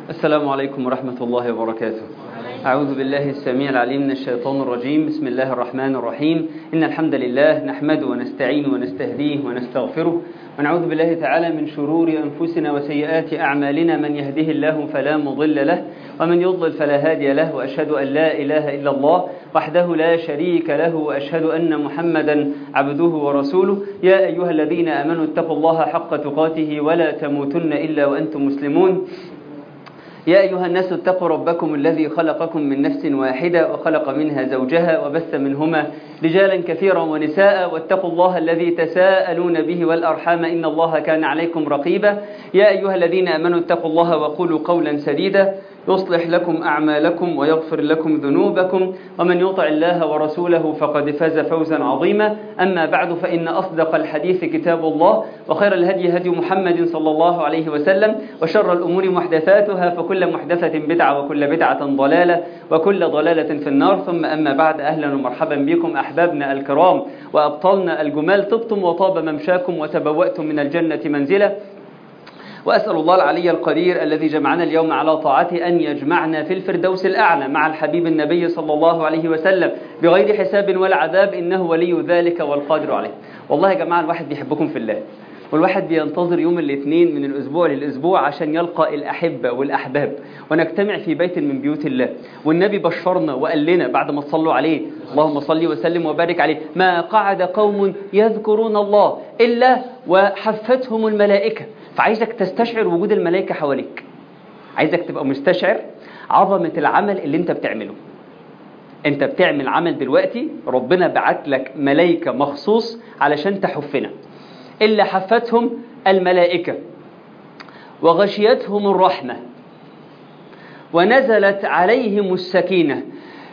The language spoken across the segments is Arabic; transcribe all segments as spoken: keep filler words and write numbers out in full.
السلام عليكم ورحمة الله وبركاته. أعوذ بالله السميع العليم من الشيطان الرجيم. بسم الله الرحمن الرحيم. إن الحمد لله نحمده ونستعين ونستهديه ونستغفره، ونعوذ بالله تعالى من شرور أنفسنا وسيئات أعمالنا. من يهده الله فلا مضل له، ومن يضلل فلا هادي له، وأشهد أن لا إله إلا الله وحده لا شريك له، وأشهد أن محمدا عبده ورسوله. يا أيها الذين آمنوا اتقوا الله حق تقاته ولا تموتن إلا وأنتم مسلمون. يا أيها الناس اتقوا ربكم الذي خلقكم من نفس واحدة وخلق منها زوجها وبث منهما رجالا كثيرا ونساء، واتقوا الله الذي تساءلون به والأرحام إن الله كان عليكم رقيبا. يا أيها الذين آمنوا اتقوا الله وقولوا قولا سديدا يصلح لكم أعمالكم ويغفر لكم ذنوبكم، ومن يطع الله ورسوله فقد فاز فوزا عظيما. أما بعد، فإن أصدق الحديث كتاب الله، وخير الهدي هدي محمد صلى الله عليه وسلم، وشر الأمور محدثاتها، فكل محدثة بدعة وكل بدعة ضلالة وكل ضلالة في النار. ثم أما بعد، أهلا ومرحبا بكم أحبابنا الكرام وأبطالنا الجمال. طبتم وطاب ممشاكم وتبوأتم من الجنة منزلا، وأسأل الله العلي القدير الذي جمعنا اليوم على طاعته أن يجمعنا في الفردوس الأعلى مع الحبيب النبي صلى الله عليه وسلم بغير حساب ولا عذاب، إنه ولي ذلك والقادر عليه. والله يا جماعة الواحد بيحبكم في الله، والواحد بينتظر يوم الاثنين من الأسبوع للأسبوع عشان يلقى الأحبة والأحباب ونجتمع في بيت من بيوت الله. والنبي بشرنا وقال لنا بعد ما تصلوا عليه، اللهم صل وسلم وبارك عليه، ما قعد قوم يذكرون الله إلا وحفتهم الملائكة. فعايزك تستشعر وجود الملائكة حواليك، عايزك تبقى مستشعر عظمة العمل اللي انت بتعمله. انت بتعمل عمل دلوقتي، ربنا بعت لك ملائكة مخصوص علشان تحفنا. إلا حفتهم الملائكة وغشيتهم الرحمة ونزلت عليهم السكينة.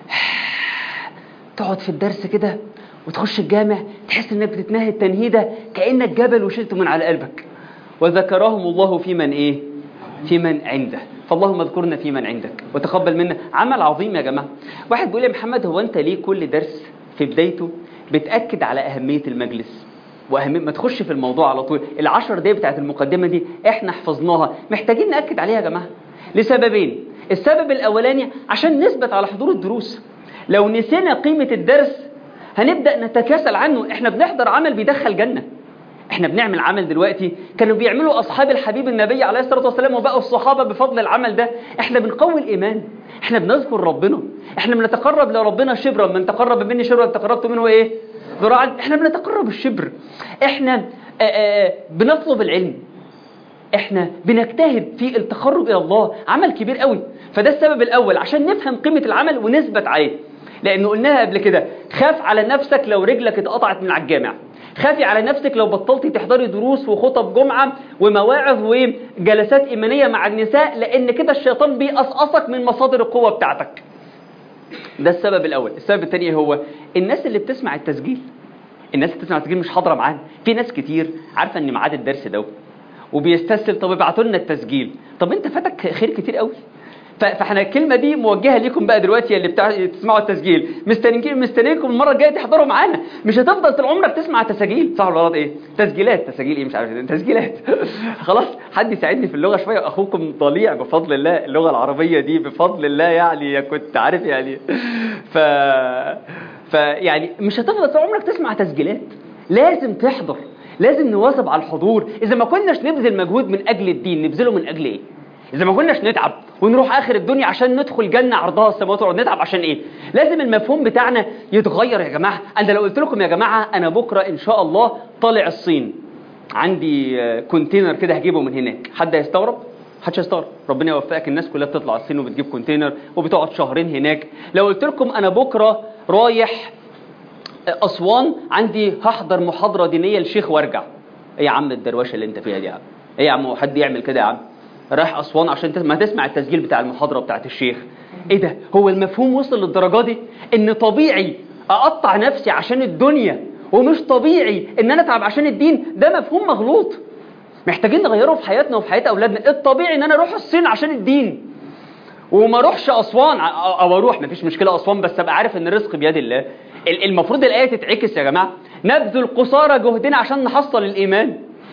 تقعد في الدرس كده وتخش الجامع تحس انك بتتنهد تنهيدة كأنك جبل وشلته من على قلبك. وذكرهم الله في من ايه؟ في من عنده. فاللهم اذكرنا في من عندك وتقبل منا. عمل عظيم يا جماعة. واحد بيقول يا محمد، هو انت ليه كل درس في بدايته بتأكد على أهمية المجلس وأهمية؟ ما تخش في الموضوع على طول. العشر دقايق بتاعت المقدمة دي احنا حفظناها، محتاجين نأكد عليها يا جماعة لسببين. السبب الأولاني عشان نثبت على حضور الدروس. لو نسينا قيمة الدرس هنبدأ نتكاسل عنه. احنا بنحضر عمل بيدخل جنة، احنا بنعمل عمل دلوقتي كانوا بيعملوا أصحاب الحبيب النبي عليه الصلاة والسلام وبقوا الصحابة بفضل العمل ده. احنا بنقوي الإيمان، احنا بنذكر ربنا، احنا بنتقرب لربنا شبرا. من تقرب مني شبرا تقربت منه ايه؟ ذراعا. احنا بنتقرب الشبر، احنا آآ آآ بنطلب العلم، احنا بنجتهد في التقرب إلى الله. عمل كبير قوي. فده السبب الأول عشان نفهم قيمة العمل ونثبت عليه. لأنه قلناها قبل كده، خاف على نفسك لو رجلك اتقطعت من على الجامع، خافي على نفسك لو بطلتي تحضري دروس وخطب جمعة ومواعظ وجلسات إيمانية مع النساء، لأن كده الشيطان بيقصقصك من مصادر القوة بتاعتك. ده السبب الأول. السبب الثاني هو الناس اللي بتسمع التسجيل. الناس اللي بتسمع التسجيل مش حاضرة معانا. في ناس كتير عارفة ان ميعاد الدرس ده وبيستسهل، طب ابعتوا لنا التسجيل. طب انت فاتك خير كتير قوي. فاحنا الكلمة دي موجهة ليكم بقى دلوقتي اللي بتاع تسمعوا التسجيل. مستنيين مستنيكم المرة الجاية تحضروا معانا. مش هتفضل طول عمرك تسمع تسجيل، صح ولا غلط؟ ايه تسجيلات؟ تسجيل ايه؟ مش عارف تسجيلات. خلاص حد يساعدني في اللغة شوية. اخوكم ضليع بفضل الله. اللغة العربية دي بفضل الله يعني كنت عارف يعني. ف فيعني مش هتفضل طول عمرك تسمع تسجيلات. لازم تحضر، لازم نواظب على الحضور. اذا ما كناش نبذل مجهود من اجل الدين نبذله من اجل ايه؟ إذا ما كناش نتعب ونروح آخر الدنيا عشان ندخل جنة عرضها السماوات والأرض، نتعب عشان إيه؟ لازم المفهوم بتاعنا يتغير يا جماعة. أنا لو قلت لكم يا جماعة أنا بكرة إن شاء الله طالع الصين، عندي كونتينر كده هجيبه من هناك، حد هيستغرب؟ محدش هيستغرب. ربنا يوفقك. الناس كلها بتطلع الصين وبتجيب كونتينر وبتقعد شهرين هناك. لو قلت لكم أنا بكرة رايح أسوان، عندي هحضر محاضرة دينية للشيخ وارجع، إيه يا عم الدروشة اللي أنت فيها دي يا عم؟ إيه يا عم حد يعمل كده يا عم؟ رايح أسوان عشان تسمع, تسمع التسجيل بتاع المحاضرة بتاعت الشيخ. ايه ده؟ هو المفهوم وصل للدرجة دي ان طبيعي اقطع نفسي عشان الدنيا ومش طبيعي ان انا اتعب عشان الدين؟ ده مفهوم مغلوط، محتاجين نغيره في حياتنا وفي حياة اولادنا. الطبيعي ان انا اروح الصين عشان الدين وما اروحش اسوان، او اروح مفيش مشكلة اسوان بس ابقى عارف ان الرزق بيد الله. المفروض الآية تتعكس يا جماعة. نبذل قصارى جهدنا عشان نحصل الإيمان.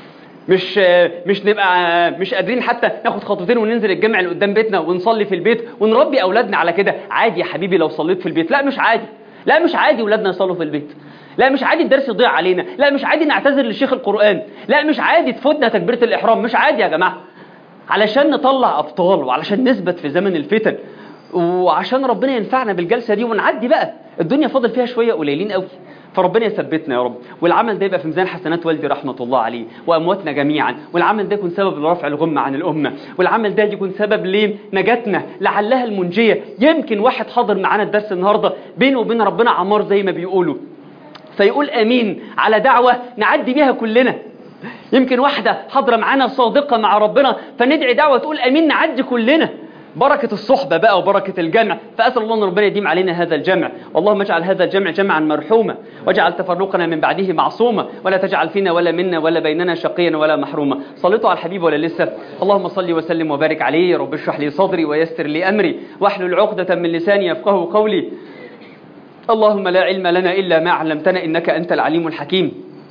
مش مش نبقى مش قادرين حتى ناخد خطوتين وننزل الجامع اللي قدام بيتنا ونصلي في البيت ونربي اولادنا على كده. عادي يا حبيبي لو صليت في البيت. لا مش عادي، لا مش عادي اولادنا يصلوا في البيت. لا مش عادي الدرس يضيع علينا. لا مش عادي نعتذر للشيخ القرآن. لا مش عادي تفوتنا تكبيرة الإحرام. مش عادي يا جماعة. علشان نطلع أبطال وعلشان نثبت في زمن الفتن وعشان ربنا ينفعنا بالجلسة دي ونعدي بقى. الدنيا فاضل فيها شوية قليلين قوي، فربنا يثبتنا يا رب. والعمل ده يبقى في ميزان حسنات والدي رحمة الله عليه وأمواتنا جميعا. والعمل ده يكون سبب لرفع الغمة عن الأمة. والعمل ده يكون سبب لنجاتنا لعلها المنجية. يمكن واحد حاضر معانا الدرس النهاردة بينه وبين ربنا عمار زي ما بيقولوا، فيقول أمين على دعوة نعدي بيها كلنا. يمكن واحدة حاضرة معانا صادقة مع ربنا فندعي دعوة تقول أمين نعدي كلنا. بركة الصحبة بقى وبركة الجمع. فأسأل الله أن ربنا يديم علينا هذا الجمع. اللهم اجعل هذا الجمع جمعا مرحوما واجعل تفرقنا من بعده معصوما ولا تجعل فينا ولا منا ولا بيننا شقيا ولا محروما. صليتوا على الحبيب ولا لسه؟ اللهم صل وسلم وبارك عليه. يا رب اشرح لي صدري ويسر لي أمري واحلل عقدة من لساني يفقهوا قولي. اللهم لا علم لنا إلا ما علمتنا إنك أنت العليم الحكيم.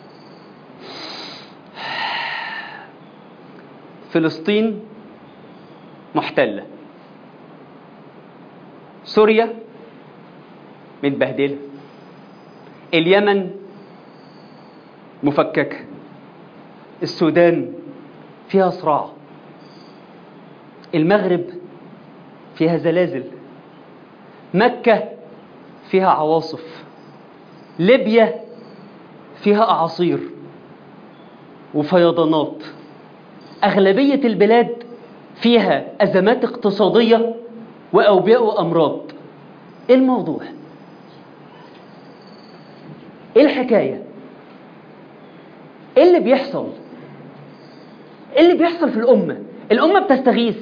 فلسطين محتلة، سوريا متبهدلة، اليمن مفككة، السودان فيها صراع، المغرب فيها زلازل، مكة فيها عواصف، ليبيا فيها أعاصير وفيضانات، أغلبية البلاد فيها أزمات اقتصادية وأوبئة وأمراض. إيه الموضوع؟ إيه الحكاية؟ إيه اللي بيحصل؟ إيه اللي بيحصل في الأمة؟ الأمة بتستغيث.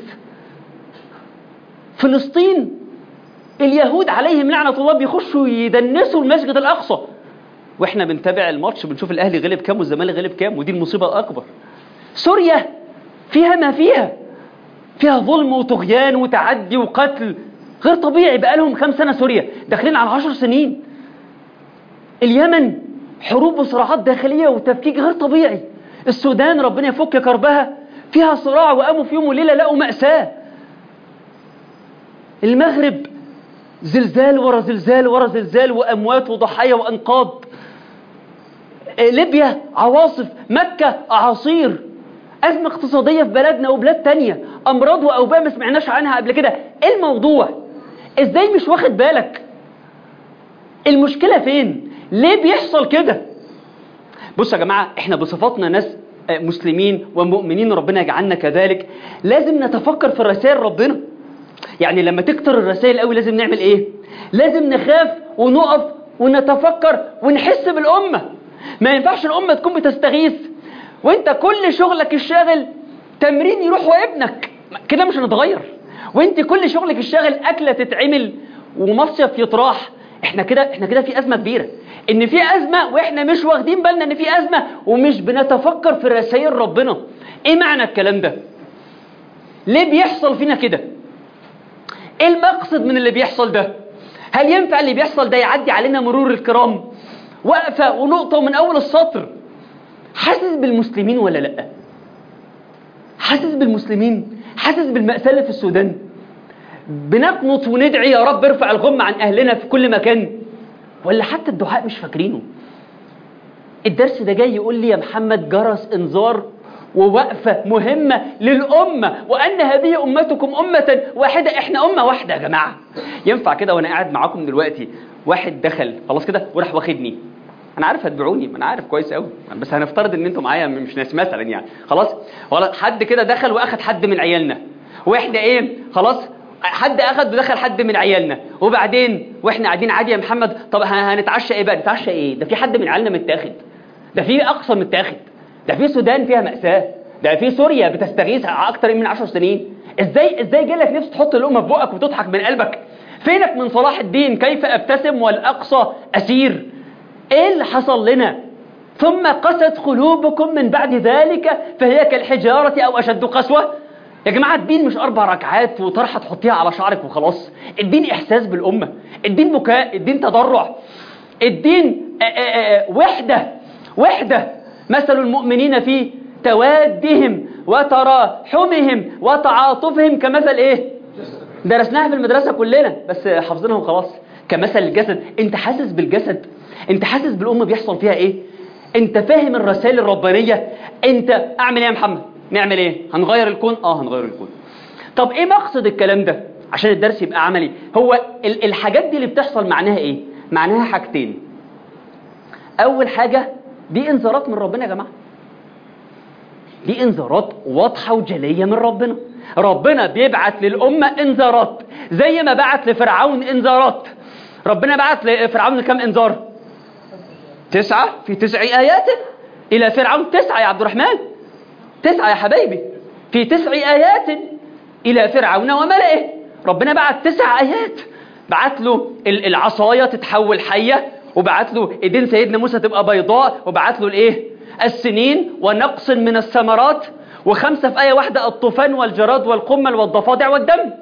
فلسطين اليهود عليهم لعنة الله بيخشوا يدنسوا المسجد الأقصى، وإحنا بنتابع الماتش بنشوف الأهلي غلب كام والزمالك غلب كام، ودي المصيبة الأكبر. سوريا فيها ما فيها، فيها ظلم وطغيان وتعدي وقتل غير طبيعي بقالهم كام سنة. سوريا داخلين على عشر سنين. اليمن حروب وصراعات داخلية وتفكيك غير طبيعي. السودان ربنا يفك كربها فيها صراع وقاموا في يوم وليلة لقوا مأساة. المغرب زلزال ورا زلزال ورا زلزال وأموات وضحايا وأنقاض. ليبيا عواصف، مكة أعاصير، أزمة اقتصادية في بلدنا وبلاد تانية، أمراض وأوبئة ما سمعناش عنها قبل كده. إيه الموضوع؟ إزاي مش واخد بالك؟ المشكلة فين؟ ليه بيحصل كده؟ بصوا يا جماعة، إحنا بصفاتنا ناس مسلمين ومؤمنين ربنا يجعلنا كذلك، لازم نتفكر في رسائل ربنا. يعني لما تكتر الرسائل قوي لازم نعمل إيه؟ لازم نخاف ونقف ونتفكر ونحس بالأمة. ما ينفعش الأمة تكون بتستغيث وانت كل شغلك الشاغل تمرين يروح وابنك، كده مش هنتغير. وانت كل شغلك الشاغل أكلة تتعمل ومصيف يطراح. احنا كده احنا كده في أزمة كبيرة، ان في أزمة واحنا مش واخدين بالنا ان في أزمة ومش بنتفكر في رسائل ربنا. ايه معنى الكلام ده؟ ليه بيحصل فينا كده؟ ايه المقصد من اللي بيحصل ده؟ هل ينفع اللي بيحصل ده يعدي علينا مرور الكرام وقفة ونقطة من أول السطر؟ حاسس بالمسلمين ولا لأ؟ حاسس بالمسلمين؟ حاسس بالمأساة اللي في السودان؟ بنقنط وندعي يا رب ارفع الغم عن أهلنا في كل مكان، ولا حتى الدعاء مش فاكرينه؟ الدرس ده جاي يقول لي يا محمد جرس انذار ووقفة مهمة للأمة، وأن هذه أمتكم أمة واحدة. إحنا أمة واحدة يا جماعة. ينفع كده وأنا قاعد معاكم دلوقتي واحد دخل خلاص كده وراح واخدني؟ أنا عارف هتبيعوني، أنا عارف كويس قوي، بس هنفترض إن أنتم معايا مش ناس مثلا يعني. خلاص ولا حد كده دخل وأخد حد من عيالنا، وإحنا إيه خلاص حد أخد ودخل حد من عيالنا، وبعدين وإحنا قاعدين عادي يا محمد طب هنتعشى إيه بقى؟ نتعشى إيه؟ ده في حد من عيالنا متاخد، ده في أقصى متاخد، ده في السودان فيها مأساة، ده في سوريا بتستغيث أكتر من عشر سنين. إزاي إزاي جالك نفس تحط الأمة في بقك وتضحك من قلبك؟ فينك من صلاح الدين كيف أبتسم والأقصى أسير؟ إيه اللي حصل لنا؟ ثم قست قلوبكم من بعد ذلك فهي كالحجارة أو أشد قسوة. يا جماعة الدين مش أربع ركعات وطرحة تحطيها على شعرك وخلاص. الدين إحساس بالأمة، الدين بكاء، الدين تضرع، الدين آآ آآ وحدة وحدة. مثل المؤمنين في توادهم وتراحمهم وتعاطفهم كمثل ايه؟ درسناها في المدرسة كلنا بس حافظينها وخلاص. كمثل الجسد. انت حاسس بالجسد؟ انت حاسس بالأمة بيحصل فيها ايه؟ انت فاهم الرسائل الربانية؟ انت اعمل ايه يا محمد؟ نعمل ايه؟ هنغير الكون؟ اه هنغير الكون. طب ايه مقصد الكلام ده عشان الدرس يبقى عملي؟ هو الحاجات دي اللي بتحصل معناها ايه؟ معناها حاجتين. اول حاجة دي انذارات من ربنا يا جماعة. دي انذارات واضحة وجلية من ربنا. ربنا بيبعت للأمة انذارات زي ما بعت لفرعون انذارات. ربنا بعت لفرعون كم انذار؟ تسعة في تسع آيات. إلى فرعون تسعة يا عبد الرحمن، تسعة يا حبايبي، في تسع آيات إلى فرعون وملئه. ربنا بعت تسع آيات. بعت له العصاية تتحول حية، وبعت له ايدين سيدنا موسى تبقى بيضاء، وبعت له الايه؟ السنين ونقص من الثمرات، وخمسة في آية واحدة الطوفان والجراد والقمل والضفادع والدم.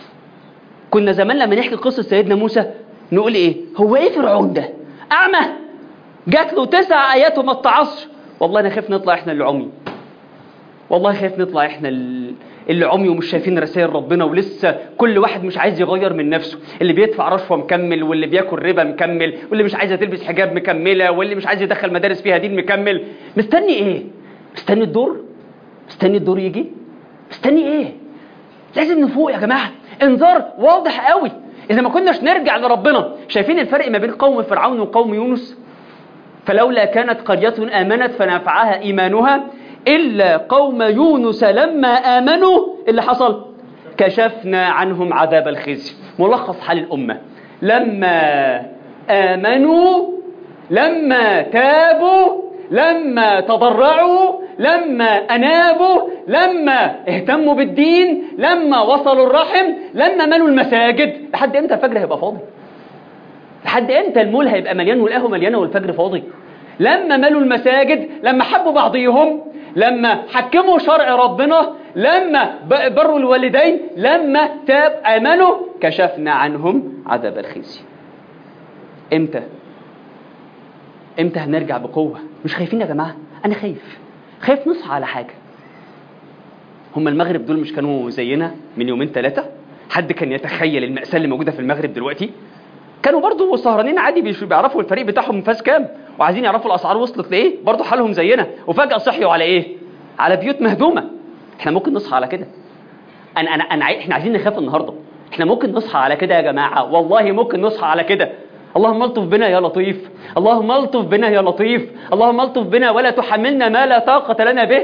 كنا زمان لما نحكي قصة سيدنا موسى نقول ايه؟ هو ايه فرعون ده؟ أعمى جات له تسع آيات وما اتعصش. والله أنا خايف نطلع إحنا اللي عمي. والله خايف نطلع إحنا اللي عمي ومش شايفين رسائل ربنا، ولسه كل واحد مش عايز يغير من نفسه. اللي بيدفع رشوة مكمل، واللي بياكل ربا مكمل، واللي مش عايزة تلبس حجاب مكملة، واللي مش عايز يدخل مدارس فيها دين مكمل. مستني إيه؟ مستني الدور؟ مستني الدور يجي؟ مستني إيه؟ لازم نفوق يا جماعة. انذار واضح قوي. إذا ما كناش نرجع لربنا. شايفين الفرق ما بين قوم فرعون وقوم يونس؟ فلولا كانت قرية آمنت فنفعها إيمانها إلا قوم يونس لما آمنوا اللي حصل كشفنا عنهم عذاب الخزي. ملخص حال الأمة: لما آمنوا، لما تابوا، لما تضرعوا، لما أنابوا، لما اهتموا بالدين، لما وصلوا الرحم، لما ملوا المساجد. لحد امتى الفجر هيبقى فاضي؟ لحد امتى المول هيبقى مليان والقهوة مليانة والفجر فاضي؟ لما ملوا المساجد، لما حبوا بعضيهم، لما حكموا شرع ربنا، لما بروا الوالدين، لما تاب آمنوا كشفنا عنهم عذاب الخزي. امتى؟ امتى هنرجع بقوة؟ مش خايفين يا جماعة؟ أنا خايف. خايف نصحى على حاجة. هم المغرب دول مش كانوا زينا من يومين ثلاثة؟ حد كان يتخيل المأساة اللي موجودة في المغرب دلوقتي؟ كانوا برضو سهرانين عادي، بيعرفوا الفريق بتاعهم فاز كام، وعايزين يعرفوا الأسعار وصلت لإيه، برضو حالهم زينا، وفجأة صحيوا على إيه؟ على بيوت مهدومة. إحنا ممكن نصحى على كده. أنا أنا أنا إحنا عايزين نخاف النهاردة. إحنا ممكن نصحى على كده يا جماعة، والله ممكن نصحى على كده. اللهم الطف بنا يا لطيف، اللهم الطف بنا يا لطيف، اللهم الطف بنا ولا تحملنا ما لا طاقة لنا به.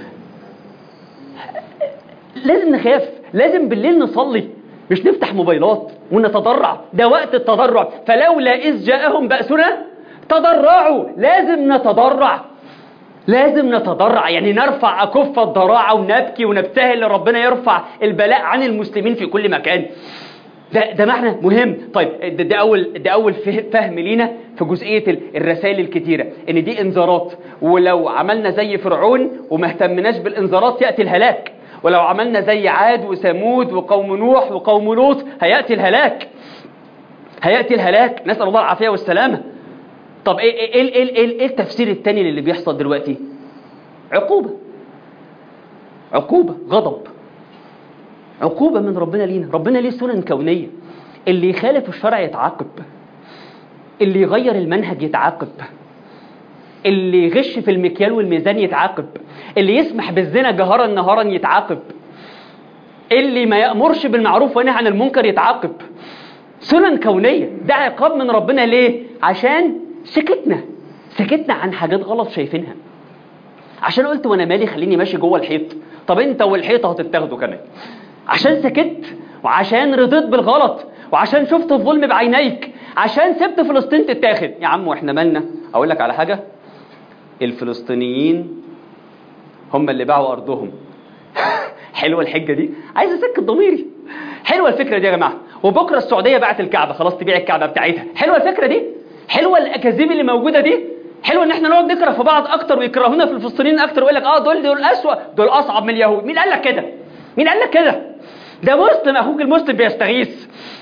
لازم نخاف، لازم بالليل نصلي، مش نفتح موبايلات ونتضرع. ده وقت التضرع. فلولا إذ جاءهم بأسنا تضرعوا. لازم نتضرع، لازم نتضرع، يعني نرفع أكف الضراعة ونبكي ونبتهل لربنا يرفع البلاء عن المسلمين في كل مكان. ده ده معنى مهم. طيب ده, ده أول ده أول فهم لينا في جزئية الرسائل الكتيرة، إن دي إنذارات، ولو عملنا زي فرعون وما اهتمناش بالإنذارات يأتي الهلاك، ولو عملنا زي عاد وثمود وقوم نوح وقوم لوط هيأتي الهلاك، هيأتي الهلاك. نسأل الله العافية والسلامة. طب ايه ايه ايه ايه, إيه, إيه التفسير التاني اللي بيحصل دلوقتي؟ عقوبة، عقوبة، غضب، عقوبة من ربنا لينا. ربنا ليه سنن كونية. اللي يخالف الشرع يتعاقب، اللي يغير المنهج يتعاقب، اللي يغش في المكيال والميزان يتعاقب، اللي يسمح بالزنا جهرا نهارا يتعاقب، اللي ما يأمرش بالمعروف وينهى عن المنكر يتعاقب. سنن كونية. ده عقاب من ربنا. ليه؟ عشان سكتنا سكتنا عن حاجات غلط شايفينها. عشان قلت وانا مالي خليني ماشي جوه الحيط. طب انت والحيطة هتتاخدوا كمان. عشان سكت، وعشان رضيت بالغلط، وعشان شفت الظلم بعينيك، عشان سبت فلسطين تتاخد. يا عم واحنا مالنا؟ اقول لك على حاجة، الفلسطينيين هم اللي باعوا ارضهم. حلوة الحجة دي، عايز اسكت ضميري. حلوة الفكرة دي يا جماعة. وبكرة السعودية باعت الكعبة، خلاص تبيع الكعبة بتاعتها. حلوة الفكرة دي، حلوة الأكاذيب اللي موجودة دي، حلوة ان احنا نقعد نكره في بعض اكتر ويكرهونا في الفلسطينيين اكتر، ويقول لك اه دول دول اسوأ، دول اصعب من اليهود. مين قال لك كده؟ مين قال لك كده؟ ده مسلم، اخوك المسلم بيستغيث.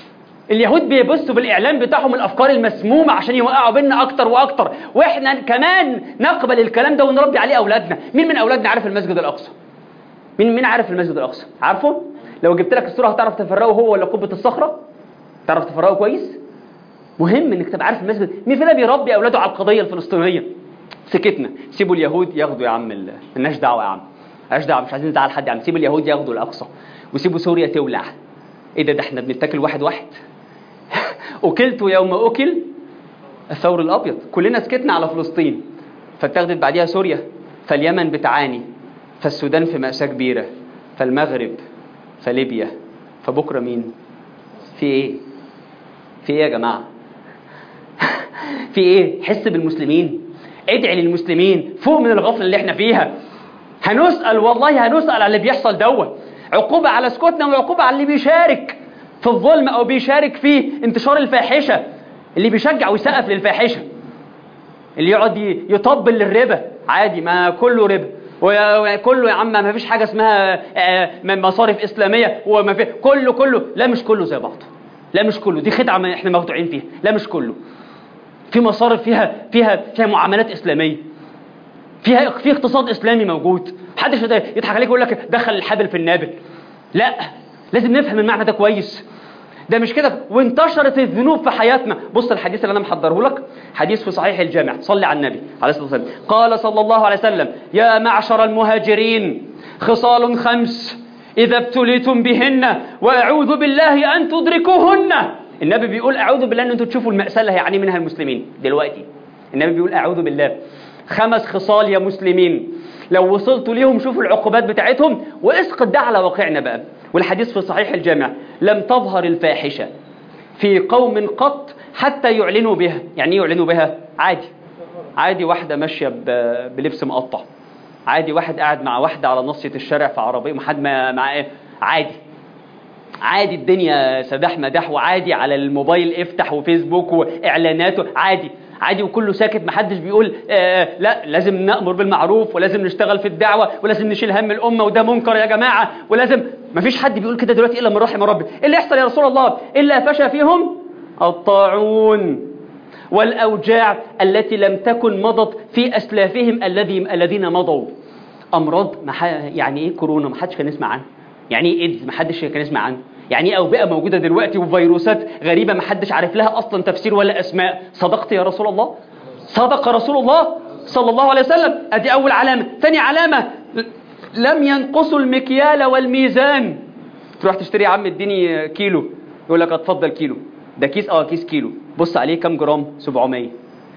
اليهود بيبثوا بالاعلام بتاعهم الافكار المسمومه عشان يوقعوا بينا اكتر واكتر، واحنا كمان نقبل الكلام ده ونربي عليه اولادنا. مين من اولادنا عارف المسجد الاقصى؟ مين مين عارف المسجد الاقصى؟ عارفه؟ لو جبت لك الصوره هتعرف تفرقه هو ولا قبه الصخره؟ تعرف تفرقه كويس؟ مهم انك تبقى عارف المسجد. مين فينا بيربي اولاده على القضيه الفلسطينيه؟ سكتنا، سيبوا اليهود ياخدوا يا عم، مالناش دعوه يا عم، مالناش دعوه، مش عايزين نزعل حد يا عم، سيب اليهود ياخدوا الاقصى وسيبوا سوريا تولع. ايه ده؟ ده احنا بنتاكل واحد واحد. اكلت يوم اكل الثور الابيض. كلنا سكتنا على فلسطين، فاتخذت بعديها سوريا، فاليمن بتعاني، فالسودان في مأساة كبيره، فالمغرب، فليبيا، فبكره مين؟ في ايه؟ في ايه يا جماعه؟ في ايه؟ حس بالمسلمين، ادعي للمسلمين، فوق من الغفله اللي احنا فيها. هنسأل والله، هنسأل على اللي بيحصل دوت، عقوبه على سكوتنا وعقوبه على اللي بيشارك في الظلم او بيشارك في انتشار الفاحشه، اللي بيشجع ويسقف للفاحشه، اللي يقعد يطبل للربا عادي، ما كله ربا وكله يا عم، ما فيش حاجه اسمها مصارف اسلاميه وما في، كله كله لا مش كله زي بعضه، لا مش كله، دي خدعه ما احنا مخدوعين فيها، لا مش كله. في مصارف فيها فيها فيها معاملات اسلاميه، فيها في اقتصاد اسلامي موجود، محدش يضحك عليك ويقول لك دخل الحبل في النابل. لا، لازم نفهم المعنى ده كويس. ده مش كده، وانتشرت الذنوب في حياتنا. بص الحديث اللي انا محضره لك، حديث في صحيح الجامع، صلي على النبي عليه الصلاه والسلام. قال صلى الله عليه وسلم: يا معشر المهاجرين، خصال خمس اذا ابتليتم بهن واعوذ بالله ان تدركوهن. النبي بيقول اعوذ بالله ان انتوا تشوفوا المأساة اللي هيعاني منها المسلمين دلوقتي. النبي بيقول اعوذ بالله. خمس خصال يا مسلمين، لو وصلتوا ليهم شوفوا العقوبات بتاعتهم واسقط ده على واقعنا بقى. والحديث في صحيح الجامع: لم تظهر الفاحشة في قوم قط حتى يعلنوا بها. يعني ايه يعلنوا بها؟ عادي عادي، واحدة ماشية بلبس مقطع، عادي واحد قاعد مع واحدة على نصية الشارع في عربية، محد مع ايه، عادي عادي، الدنيا سداح مداح، وعادي على الموبايل افتح وفيسبوك واعلاناته، عادي عادي وكله ساكت، محدش بيقول آه لا لازم نأمر بالمعروف ولازم نشتغل في الدعوة ولازم نشيل هم الأمة وده منكر يا جماعة ولازم. مفيش حد بيقول كده دلوقتي إلا من رحم ربي. إيه اللي يحصل يا رسول الله؟ إلا فشى فيهم الطاعون والأوجاع التي لم تكن مضت في أسلافهم الذي الذين مضوا. أمراض يعني إيه كورونا؟ محدش كان يسمع عنها. يعني إيه إيدز؟ محدش كان يسمع عنها. يعني ايه أوبئة موجودة دلوقتي وفيروسات غريبة محدش عارف لها أصلا تفسير ولا أسماء؟ صدقت يا رسول الله، صدق رسول الله صلى الله عليه وسلم. أدي أول علامة. ثاني علامة: لم ينقصوا المكيال والميزان. تروح تشتري يا عم اديني كيلو، يقول لك اتفضل كيلو، ده كيس اه كيس كيلو، بص عليه كم جرام؟ سبعمية.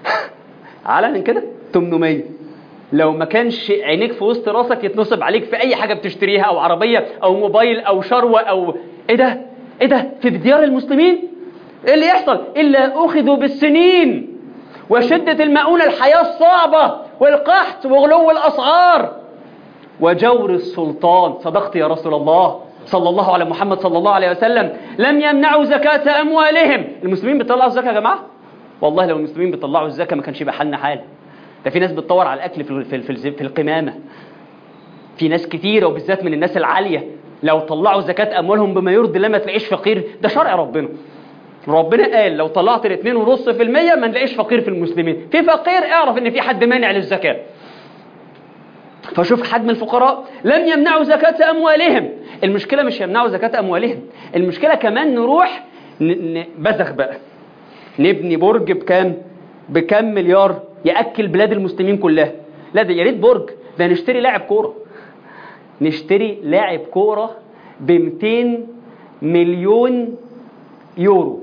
علنا كده ثمانمية. لو ما كانش عينيك في وسط راسك يتنصب عليك في أي حاجة بتشتريها، أو عربية أو موبايل أو شروة أو إيه ده؟ إيه ده؟ في ديار المسلمين؟ إيه اللي يحصل؟ إلا أخذوا بالسنين وشدة المؤونة، الحياة الصعبة والقحط وغلو الأسعار وجور السلطان. صدقت يا رسول الله صلى الله على محمد صلى الله عليه وسلم. لم يمنعوا زكاة أموالهم. المسلمين بيطلعوا الزكاة يا جماعة؟ والله لو المسلمين بيطلعوا الزكاة ما كانش يبقى حالنا حال. ده في ناس بتطور على الأكل في في في, في القمامة. في ناس كتيرة وبالذات من الناس العالية لو طلعوا زكاة أموالهم بما يرضي الله ما تلاقيش فقير. ده شرع ربنا. ربنا قال لو طلعت الاثنين ونص في المية ما نلاقيش فقير في المسلمين. في فقير اعرف ان في حد مانع للزكاة. فشوف حجم الفقراء. لم يمنعوا زكاة أموالهم. المشكلة مش يمنعوا زكاة أموالهم، المشكلة كمان نروح بزغ بقى نبني برج بكام بكام مليار يأكل بلاد المسلمين كلها. لا ده يا ريت برج، ده نشتري لاعب كورة، نشتري لاعب كورة ب مئتين مليون يورو.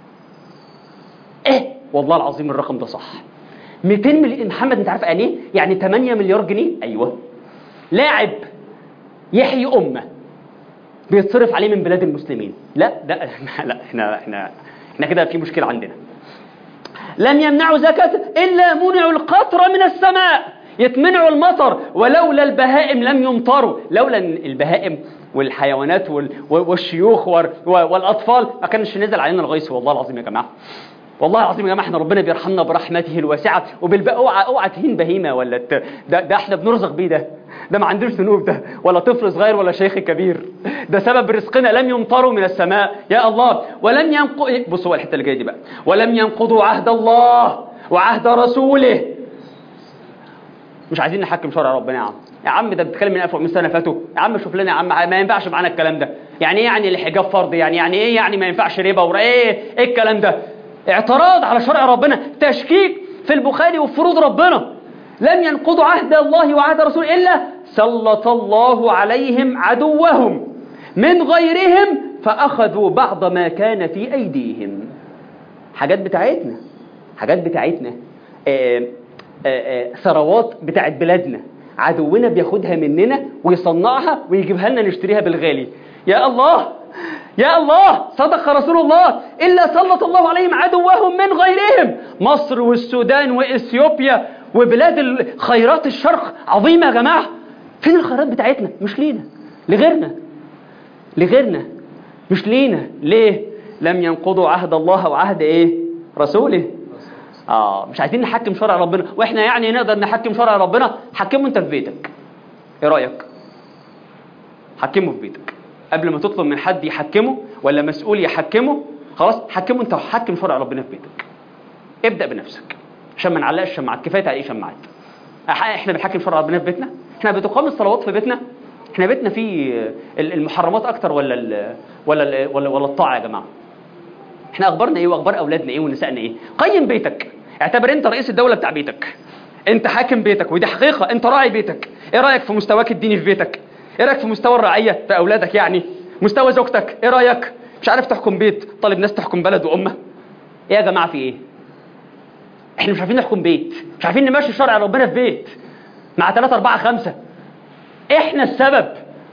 ايه والله العظيم الرقم ده صح. مئتين مليون. محمد انت عارف يعني ايه؟ يعني ثمانية مليار جنيه. ايوه، لاعب يحيي امه بيتصرف عليه من بلاد المسلمين. لا ده لا احنا احنا احنا كده في مشكله عندنا. لم يمنعوا زكاة الا منعوا القطر من السماء. يتمنعوا المطر، ولولا البهائم لم يمطروا. لولا البهائم والحيوانات والشيوخ والاطفال ما كانش نزل علينا الغيث. والله العظيم يا جماعه، والله العظيم يا جماعه احنا ربنا بيرحمنا برحمته الواسعه. وبالبقى اوعى اوعى تهين بهيمه ولا ت... ده, ده احنا بنرزق بيه. ده ده ما عندوش ذنوب، ده ولا طفل صغير ولا شيخ كبير، ده سبب رزقنا، لم يمطروا من السماء يا الله. ولم ينقضوا، بصوا الحته اللي جايه دي بقى، ولم ينقضوا عهد الله وعهد رسوله. مش عايزين نحكم شرع ربنا يا عم، يا عم ده بتتكلم من ألف وأربعمائة سنه فاتوا، يا عم شوف لنا يا عم، ما ينفعش معانا الكلام ده. يعني ايه يعني الحجاب فرض؟ يعني يعني ايه يعني ما ينفعش ربا ورا ايه ايه الكلام ده؟ اعتراض على شرع ربنا، تشكيك في البخاري وفروض ربنا. لم ينقضوا عهد الله وعهد رسوله الا سلط الله عليهم عدوهم من غيرهم فاخذوا بعض ما كان في ايديهم. حاجات بتاعتنا، حاجات بتاعتنا آه آه آه ثروات بتاعت بلادنا، عدونا بياخدها مننا ويصنعها ويجيبها لنا نشتريها بالغالي. يا الله يا الله، صدق رسول الله، إلا سلط الله عليهم عدوهم من غيرهم. مصر والسودان وإثيوبيا وبلاد خيرات الشرق عظيمة يا جماعة. فين الخيرات بتاعتنا؟ مش لينا، لغيرنا، لغيرنا مش لينا. ليه؟ لم ينقضوا عهد الله وعهد ايه؟ رسوله. اه مش عايزين نحكم شرع ربنا، واحنا يعني نقدر نحكم شرع ربنا. حكمه انت في بيتك، ايه رأيك؟ حكمه في بيتك قبل ما تطلب من حد يحكمه ولا مسؤول يحكمه. خلاص حكمه انت وحكم شرع ربنا في بيتك. ابدأ بنفسك عشان ما نعلقش شماعات. كفايه على ايه شماعات؟ احنا بنحكم شرع ربنا في بيتنا؟ احنا بتقام الصلوات في بيتنا؟ احنا بيتنا فيه المحرمات اكتر ولا ال ولا ال ولا ولا الطاعه يا جماعه؟ احنا اخبارنا ايه واخبار اولادنا ايه ونسائنا ايه؟ قيم بيتك، اعتبر انت رئيس الدوله بتاع بيتك، انت حاكم بيتك، ودي حقيقه، انت راعي بيتك. ايه رايك في مستواك الديني في بيتك؟ ايه رايك في مستوى الرعيه في اولادك؟ يعني مستوى زوجتك ايه رايك؟ مش عارف تحكم بيت، طالب ناس تحكم بلد وامه. ايه يا جماعه في ايه؟ احنا مش عارفين نحكم بيت، مش عارفين نمشي شرع ربنا في بيت مع ثلاثة أربعة خمسة. احنا السبب.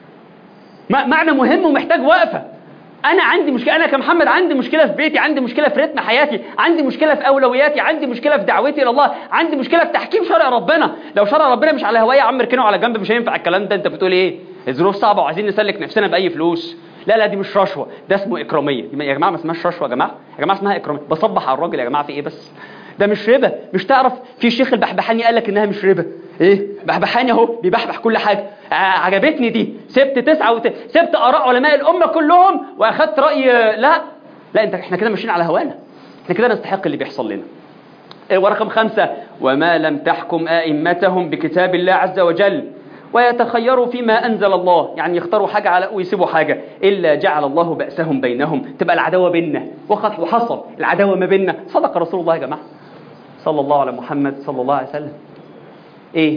معنى مهم ومحتاج وقفه. انا عندي مشكله، انا كمحمد عندي مشكله في بيتي، عندي مشكله في رتم حياتي، عندي مشكله في اولوياتي، عندي مشكله في دعوتي الى الله، عندي مشكله في تحكيم شرع ربنا. لو شرع ربنا مش على هوايه يا عم اركنه على جنب، مش هينفع الكلام ده. انت بتقول ايه؟ الظروف صعبه وعايزين نسلك نفسنا باي فلوس. لا لا دي مش رشوه، ده اسمه اكراميه يا جماعه. ما اسمهاش رشوه يا جماعه، يا جماعه اسمها اكراميه. بصبح على الراجل يا جماعه في ايه بس؟ ده مش ربا. مش تعرف في شيخ البحبحاني قال لك انها مش ربا؟ ايه بحبحاني اهو بيبحبح كل حاجه. عجبتني دي، سبت تسعة وت... سبت اراء علماء الامه كلهم واخدت راي. لا لا انت احنا كده ماشيين على هوانا، احنا كده نستحق اللي بيحصل لنا. إيه ورقم خمسة، وما لم تحكم ائمتهم بكتاب الله عز وجل ويتخيروا فيما انزل الله، يعني يختاروا حاجه على ويسيبوا حاجه، الا جعل الله بأسهم بينهم، تبقى العداوه بيننا. وقد وحصل العداوه ما بيننا. صدق رسول الله يا جماعه صلى الله على محمد صلى الله عليه وسلم. ايه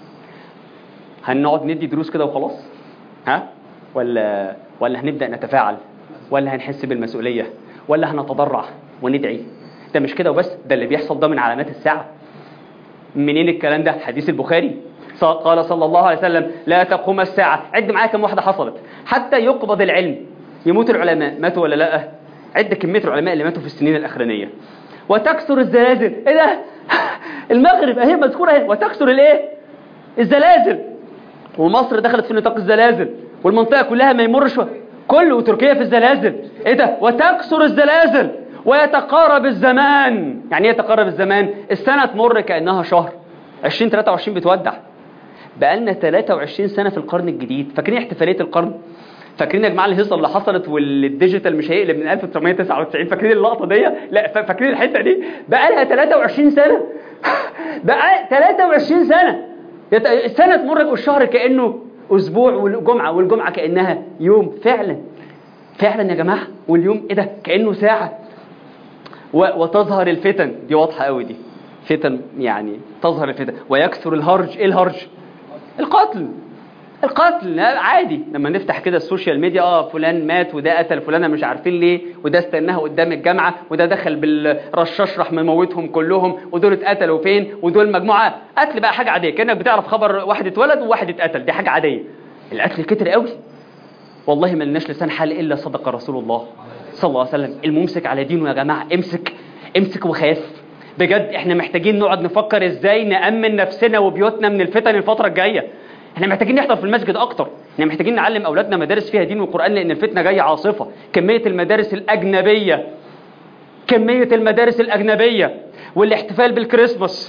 هنقعد ندي دروس كده وخلاص؟ ها ولا ولا هنبدأ نتفاعل، ولا هنحس بالمسؤولية، ولا هنتضرع وندعي؟ ده مش كده وبس، ده اللي بيحصل ده من علامات الساعة. منين الكلام ده؟ حديث البخاري قال صلى الله عليه وسلم لا تقوم الساعة. عد معايا كم واحدة حصلت. حتى يقبض العلم، يموت العلماء. ماتوا ولا لا؟ عد كمية العلماء اللي ماتوا في السنين الأخرانية. وتكسر الزلازل. ايه ده؟ المغرب اهي مذكورة اهي. وتكسر الايه؟ الزلازل. ومصر دخلت في نطاق الزلازل، والمنطقة كلها ما يمرش كله، وتركيا في الزلازل. ايه ده؟ وتكسر الزلازل ويتقارب الزمان. يعني ايه يتقارب الزمان؟ السنة تمر كأنها شهر. عشرين ثلاثة وعشرين بتودع. بقالنا ثلاثة وعشرين سنة في القرن الجديد. فاكرين احتفالية القرن؟ فاكرين يا جماعه الهيصه اللي حصلت والديجيتال مش هيقلب من ألف وتسعمائة وتسعة وتسعين؟ فاكرين اللقطه دي؟ لا فاكرين الحته دي؟ بقى لها ثلاثة وعشرين سنه. بقى ثلاثة وعشرين سنه. السنه تمر والشهر كانه اسبوع، والجمعه والجمعه كانها يوم. فعلا فعلا يا جماعه. واليوم ايه ده؟ كانه ساعه. وتظهر الفتن. دي واضحه قوي دي. فتن يعني تظهر الفتن. ويكثر الهرج. ايه الهرج؟ القتل. القتل عادي. لما نفتح كده السوشيال ميديا، اه فلان مات وده قتل فلانه مش عارفين ليه، وده استناها قدام الجامعه، وده دخل بالرشاش راح مموتهم كلهم، ودول اتقتلوا فين، ودول مجموعه. قتل بقى حاجه عاديه، كانك بتعرف خبر واحد اتولد وواحد اتقتل. دي حاجه عاديه. القتل كتر قوي. والله ما لناش لسان حال الا صدق رسول الله صلى الله عليه وسلم. الممسك على دينه يا جماعه امسك امسك وخاف بجد. احنا محتاجين نقعد نفكر ازاي نأمن نفسنا وبيوتنا من الفتن الفتره الجايه. احنا محتاجين نحضر في المسجد اكتر. احنا محتاجين نعلم اولادنا مدارس فيها دين وقرآن، لان الفتنه جايه عاصفه. كميه المدارس الاجنبيه، كميه المدارس الاجنبيه والاحتفال بالكريسماس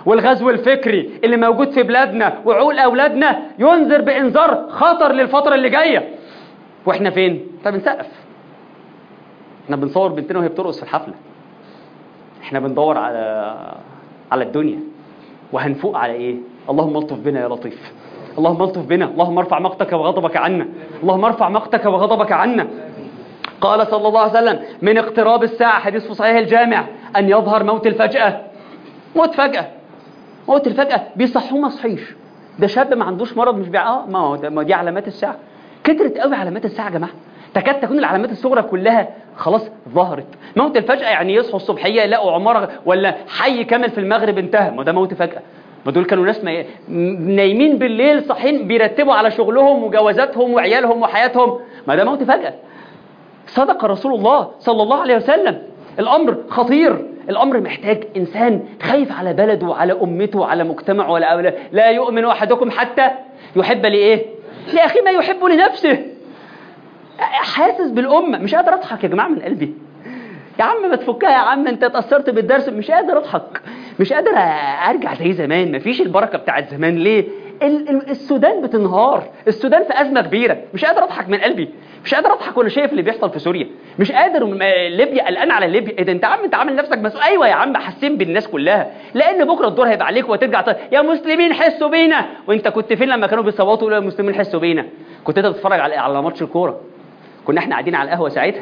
والغزو الفكري اللي موجود في بلادنا وعقول أولادنا ينذر بإنذار خطر للفترة اللي جاية. وإحنا فين؟ إحنا بنسقف، إحنا بنصور بنتنا وهي بترقص في الحفلة، إحنا بندور على على الدنيا، وهنفوق على إيه؟ اللهم الطف بنا يا لطيف، اللهم الطف بنا، اللهم ارفع مقتك وغضبك عنا، اللهم ارفع مقتك وغضبك عنا. قال صلى الله عليه وسلم: من اقتراب الساعة، حديث في صحيح الجامع، أن يظهر موت الفجأة. موت فجأة، موت الفجأة، بيصحوه ما صحيش، ده شاب ما عندوش مرض مش بيع، ما هو ما دي علامات الساعة. كترت قوي علامات الساعة يا جماعة، تكاد تكون العلامات الصغرى كلها خلاص ظهرت. موت الفجأة يعني يصحوا الصبحية يلاقوا عمارة ولا حي كامل في المغرب انتهى، ما ده موت فجأة. ما دول كانوا ناس نايمين بالليل صاحيين بيرتبوا على شغلهم وجوازاتهم وعيالهم وحياتهم، ما ده موت فجأة. صدق رسول الله صلى الله عليه وسلم، الأمر خطير، الأمر محتاج إنسان خايف على بلده وعلى أمته وعلى مجتمعه ولا أولا. لا يؤمن أحدكم حتى يحب لإيه؟ لأخي ما يحب لنفسه. حاسس بالأمة، مش قادر أضحك يا جماعة من قلبي. يا عم ما تفكها يا عم، أنت اتأثرت بالدرس، مش قادر أضحك، مش قادر أرجع زي زمان، مفيش البركة بتاعت زمان. ليه؟ السودان بتنهار، السودان في أزمة كبيرة، مش قادر أضحك من قلبي، مش قادر أضحك وأنا شايف اللي بيحصل في سوريا، مش قادر. ليبيا قلقان على ليبيا. إيه ده أنت عم أنت عامل نفسك مسؤول؟ أيوة يا عم، حاسين بالناس كلها، لأن بكرة الدور هيبقى عليك وترجع ت... يا مسلمين حسوا بينا. وأنت كنت فين لما كانوا بيصوتوا يا مسلمين حسوا بينا؟ كنت أنت بتتفرج على على ماتش الكورة، كنا إحنا قاعدين على القهوة ساعتها،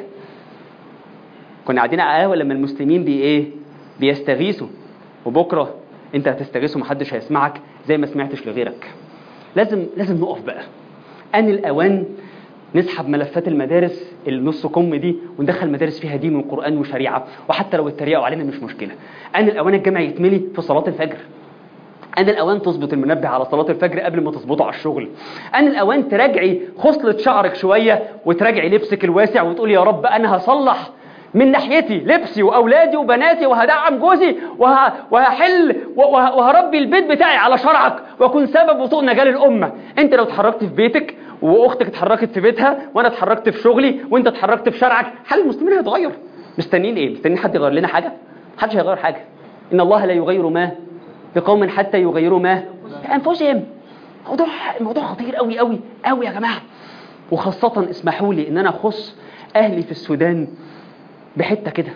كنا قاعدين على القهوة لما المسلمين بي إيه بيستغيثوا. وبكرة أنت هتستغيث ومحدش هيسمعك زي ما سمعتش لغيرك. لازم لازم نقف بقى، آن الأوان نسحب ملفات المدارس النص كم دي وندخل مدارس فيها دين وقرآن وشريعة، وحتى لو اتريقوا علينا مش مشكلة. آن الأوان الجامع يتملي في صلاة الفجر، آن الأوان تظبط المنبه على صلاة الفجر قبل ما تظبطه على الشغل، آن الأوان تراجعي خصلة شعرك شوية وتراجعي لبسك الواسع وتقولي يا رب أنا هصلح من ناحيتي لبسي وأولادي وبناتي، وهدعم جوزي وه... وهحل وه... وهربي البيت بتاعي على شرعك وأكون سبب وسوء نجاة الأمة. أنت لو اتحركت في بيتك وأختك اتحركت في بيتها وأنا اتحركت في شغلي وأنت اتحركت في شرعك، حال المسلمين هيتغير. مستنين إيه؟ مستنين حد يغير لنا حاجة؟ محدش هيغير حاجة. إن الله لا يغير ما بقوم حتى يغيروا ما بأنفسهم. موضوع الموضوع خطير قوي قوي قوي يا جماعة. وخاصة اسمحوا لي إن أنا أخص أهلي في السودان بحتة كده.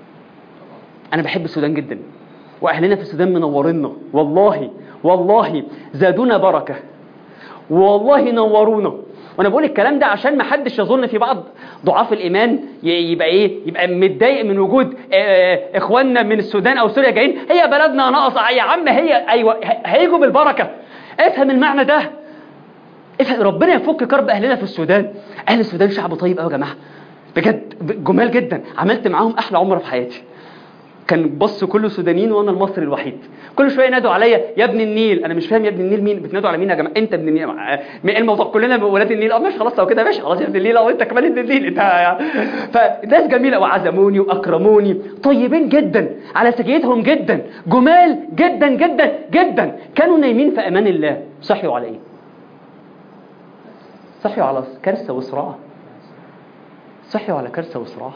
أنا بحب السودان جدا، وأهلنا في السودان منورنا والله، والله زادونا بركة، والله نورونا. وأنا بقول الكلام ده عشان ما حدش يظن في بعض ضعاف الإيمان يبقى إيه، يبقى متضايق من وجود إخواننا من السودان أو سوريا جايين. هي بلدنا ناقصة يا عم، هي أيوة هيجوا بالبركة. افهم المعنى ده، افهم. ربنا يفك كرب أهلنا في السودان. أهل السودان شعب طيب أوي يا جماعة، بجد جمال جدا. عملت معاهم أحلى عمرة في حياتي. كان بص كله سودانيين وانا المصري الوحيد. كل شويه ينادوا عليا يا ابن النيل. انا مش فاهم يا ابن النيل مين؟ بتنادوا على مين يا جماعه؟ انت ابن النيل. الموضوع كلنا ولاد النيل. اه ماشي خلاص لو كده ماشي خلاص يا ابن النيل، او انت كمان ابن النيل انت. فناس جميله وعزموني واكرموني، طيبين جدا، على سجيتهم جدا، جمال جدا جدا جدا. كانوا نايمين في امان الله. صحيوا على ايه؟ صحيوا على كارثه وصراع. صحيوا على كارثه وصراع.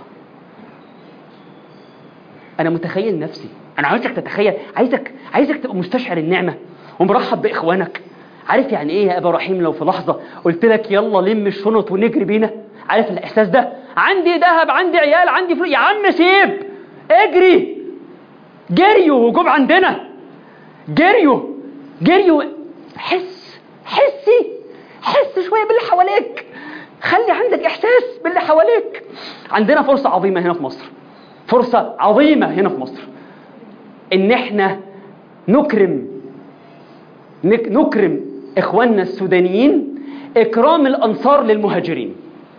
أنا متخيل نفسي، أنا عايزك تتخيل، عايزك عايزك تبقى مستشعر النعمة ومرحب بإخوانك. عارف يعني إيه يا أبا رحيم لو في لحظة قلت لك يلا لم الشنط ونجري بينا؟ عارف الإحساس ده؟ عندي ذهب، عندي عيال، عندي فلوس، يا عم سيب، اجري. جريوا وجوب عندنا، جريوا جريوا. حس حسي حس شوية باللي حواليك، خلي عندك إحساس باللي حواليك. عندنا فرصة عظيمة هنا في مصر، فرصة عظيمة هنا في مصر إن إحنا نكرم نكرم إخواننا السودانيين إكرام الأنصار للمهاجرين.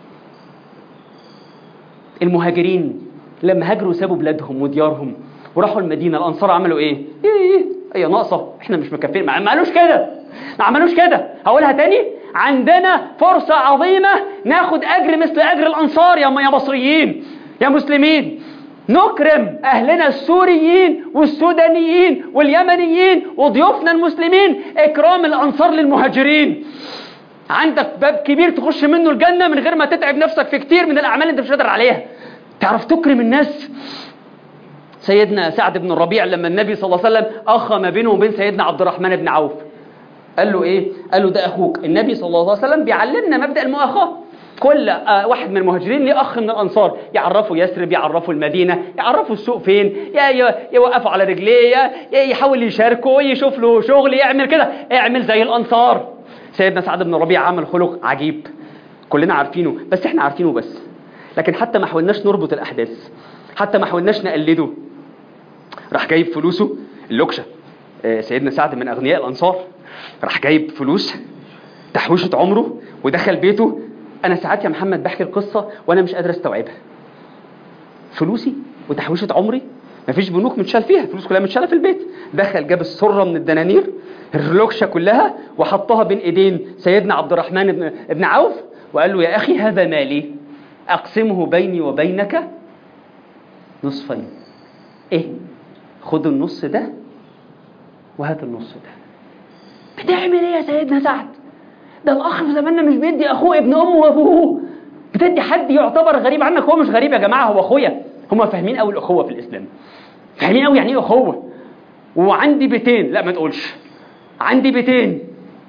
المهاجرين لما هاجروا سابوا بلادهم وديارهم وراحوا المدينة، الأنصار عملوا إيه؟ إيه إيه هي ناقصة، إحنا مش مكفين. ما عملوش كده، ما عملوش كده. هقولها تاني، عندنا فرصة عظيمة ناخد أجر مثل أجر الأنصار يا مصريين يا مسلمين. نكرم أهلنا السوريين والسودانيين واليمنيين وضيوفنا المسلمين إكرام الأنصار للمهاجرين. عندك باب كبير تخش منه الجنة من غير ما تتعب نفسك في كتير من الأعمال اللي انت مش قادر عليها. تعرف تكرم الناس. سيدنا سعد بن الربيع لما النبي صلى الله عليه وسلم أخى ما بينه وبين سيدنا عبد الرحمن بن عوف، قال له إيه؟ قال له ده أخوك. النبي صلى الله عليه وسلم بيعلمنا مبدأ المؤاخاة. كل واحد من المهاجرين ليه أخ من الأنصار، يعرفوا يثرب، يعرفوا المدينة، يعرفوا السوق فين، يوقفوا على رجليه، يحاول يشاركه، يشوف له شغل، يعمل كده، اعمل زي الأنصار. سيدنا سعد بن الربيع عمل خلق عجيب كلنا عارفينه، بس احنا عارفينه بس، لكن حتى ما حاولناش نربط الأحداث، حتى ما حاولناش نقلده. راح جايب فلوسه اللوكشة، سيدنا سعد من أغنياء الأنصار، راح جايب فلوس تحويشة عمره ودخل بيته. أنا ساعات يا محمد بحكي القصة وأنا مش قادر استوعبها. فلوسي وتحويشة عمري، مفيش بنوك متشال فيها، الفلوس كلها متشالة في البيت. دخل جاب السرة من الدنانير اللوكشة كلها وحطها بين إيدين سيدنا عبد الرحمن بن, بن عوف، وقال له يا أخي هذا مالي أقسمه بيني وبينك نصفين. إيه؟ خد النص ده وهات النص ده. بتعمل إيه يا سيدنا سعد؟ ده الأخ في زماننا مش بيدي أخوه ابن أمه وأبوه، بتدي حد يعتبر غريب عنك. هو مش غريب يا جماعة، هو أخويا. هم فاهمين أوي الأخوة في الإسلام، فاهمين أوي يعني إيه أخوة. وعندي بيتين، لا ما تقولش عندي بيتين،